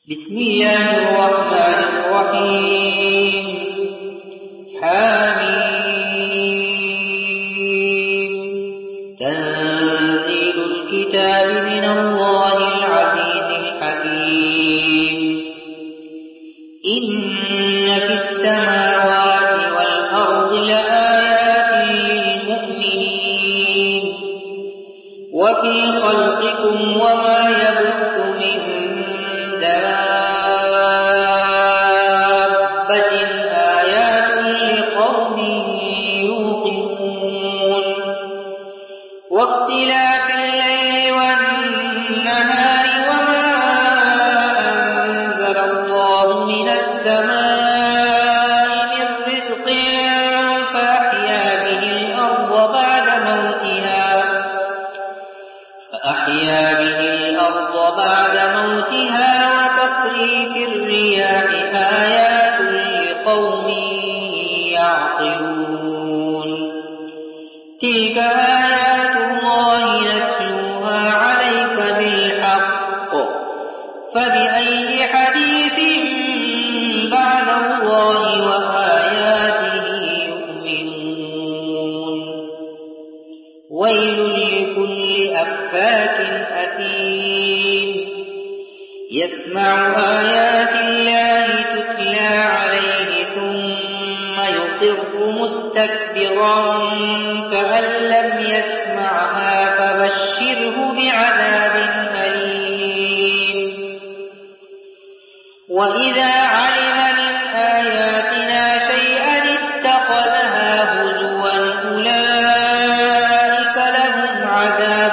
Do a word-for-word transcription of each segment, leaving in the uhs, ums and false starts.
بسم الله الرحمن الرحيم حميم تنزيل الكتاب من الله العزيز الحكيم إن في السماوات والأرض لآيات للمؤمنين وفي خلقكم وما يبث من دابة آيات لقوم يوقنون واختلاف الليل والنهار وما أنزل الله من السماء من رزق فأحيا به الأرض بعد موتها فأحيا به الأرض بعد موتها وتصريف الرياح آيات لقوم يعقلون تلك آيات الله نتلوها عليك بالحق فبأي حديث بعد الله وآياته يؤمنون ويل لكل أفاك أثيم يسمع آيات الله تتلى عليه ثم يصر مستكبرا كأن لم يسمعها فبشره بعذاب أليم وإذا علم من آياتنا شيئا اتخذها هزوا أولئك لهم عذاب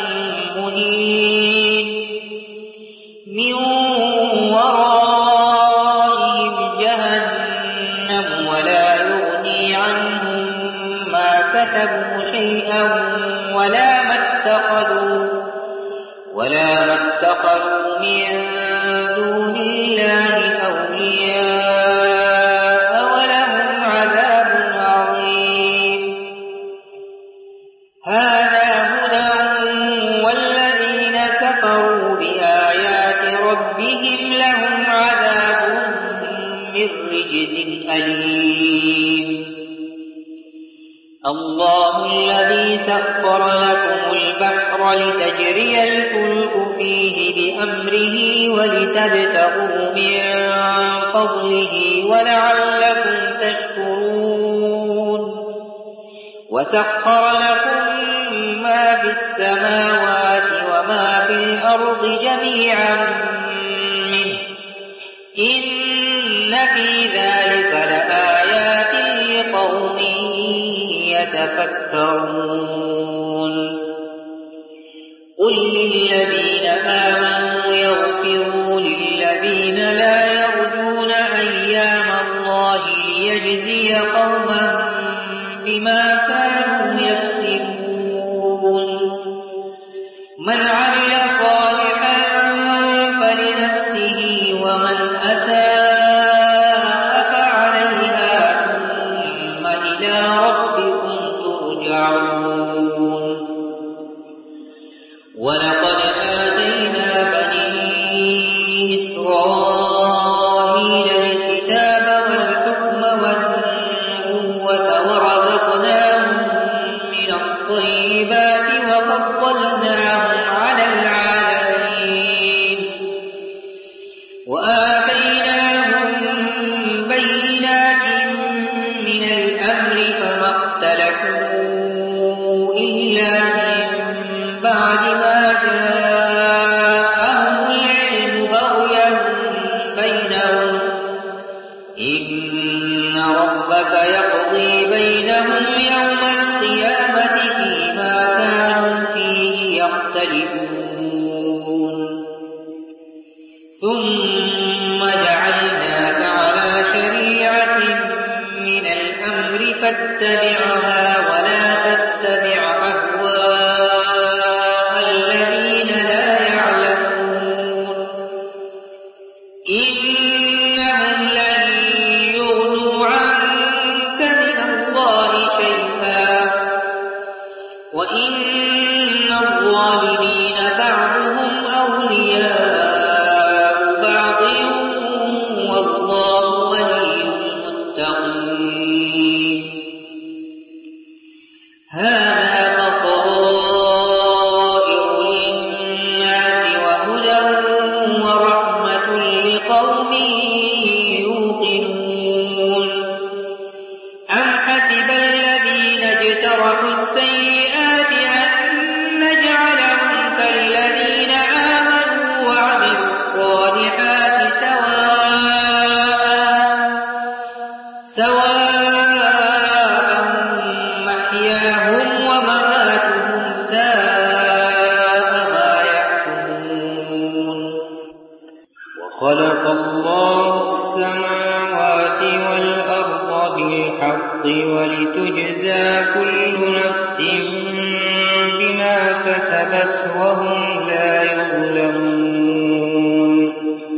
مهين من ورائهم جهنم ولا يغني عنهم ما كسبوا شيئا ولا ما اتخذوا ولا ما اتخذوا من دون الله أولياء ولهم عذاب عظيم هذا هدى والذين كفروا بآيات ربهم لهم عذاب من رجز أليم الله الذي سخر لكم البحر لتجري الفلك فيه بأمره ولتبتغوا من فضله ولعلكم تشكرون وسخر لكم ما في السماوات وما في الأرض جميعا منه إن في ذلك لآيات لقوم يتفكرون قل للذين آمنوا يغفروا للذين لا يرجون أيام الله ليجزي قوما بما كانوا يكسبون من عمل صالحا فلنفسه ومن أساء فعليها ثم إلى ربكم ترجعون ولقد آتينا بني إسرائيل الكتاب والحكم والنبوة ورزقناهم من الطيبات وفضلناهم على العالمين وآتيناهم بينات من الأمر فما اختلفوا إلا من بعد ما جاءهم العلم بغيا بينهم إن ربك يقضي بينهم يوم القيامة فيما كانوا فيه يختلفون ثم جعلناك على شريعة من الأمر فاتبعها ولا تتبع أهواء الذين لا يعلمون إنهم لن يغنوا عنك من الله شيئا وإن الظالمين بعضهم أولياء بعض خلق الله السماوات والأرض بالحق ولتجزى كل نفس بما كسبت وهم لا يظلمون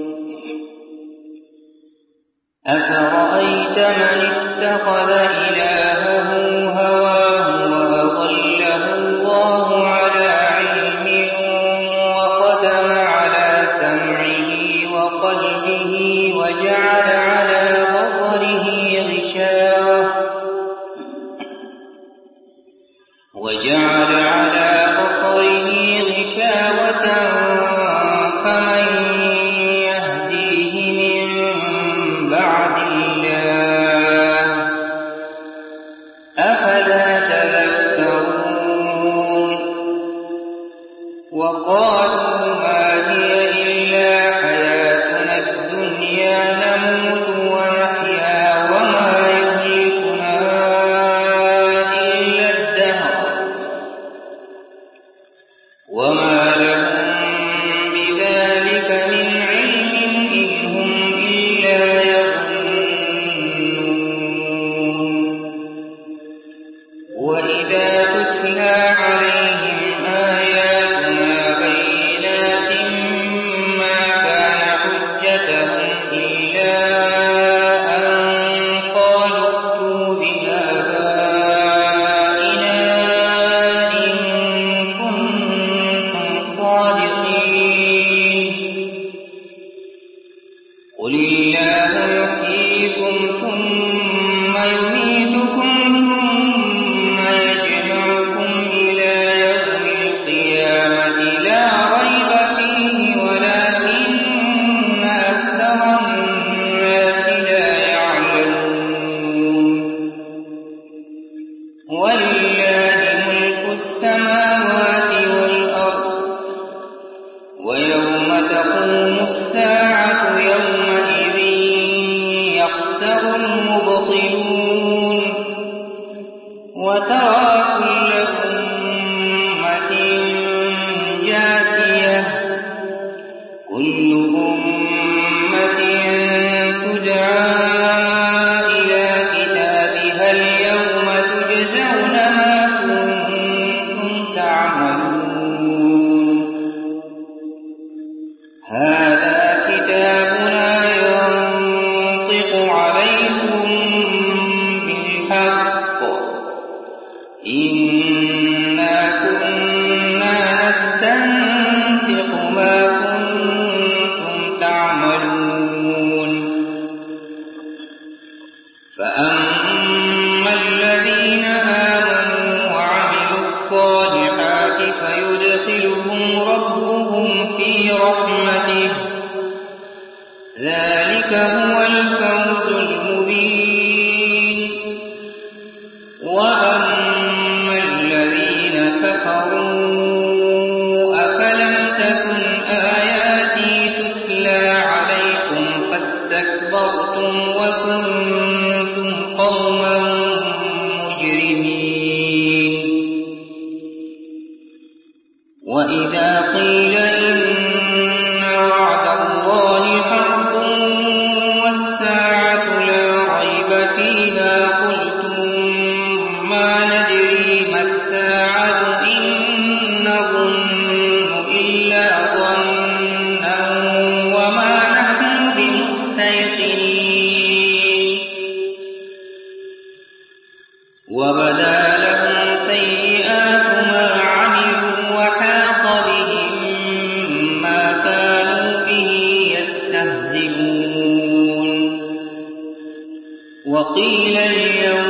أفرأيت من اتخذ إلهه هواه وأضله الله على علم وختم على سمعه وقلبه وجعل على بصره غشاوة وجعل على بصره غشاوة فمن يهديه من بعد الله أفلا تذكرون وقالوا ما هي إلا حياتنا الدنيا نموت ونحيا وما يهلكنا إلا الدهر وما لهم بذلك من علم إن هم إلا يظنون وإذا تتلى عليهم آياتنا بينات ما كان حجتهم إلا أن قالوا ائتوا بآبائنا إن كنتم صادقين قل الله يحييكم ثم يميتكم ثم يجمعكم إلى يوم القيامة لا ريب فيه ولكن أكثر الناس لا يعلمون ولله ملك السماوات والأرض ويوم تقوم الساعة يومئذ يخسر المبطلون وترى كل أمة جاثية كل أمة تدعى إلى كتابها اليوم تجزون ما كنتم تعملون هذا كتابنا ينطق عليكم بالحق إنا كنا نستنسخ ما كنتم تعملون فأما الذين آمنوا وعملوا الصالحات فيدخلهم ربهم في رحمته ذلك هو الفوز المبين وأما الذين كفروا أفلم تكن آياتي تتلى عليكم فاستكبرتم وكنتم قوما مجرمين وإذا قيل إن وعد الله حق والساعة لا ريب فيها قلتم ما ندري ما الساعة إن نظن إلا ظنا وما نحن بمستيقنين وبدا لهم سيئات ما عملوا وحاق بهم ما كانوا به يستهزئون وقيل اليوم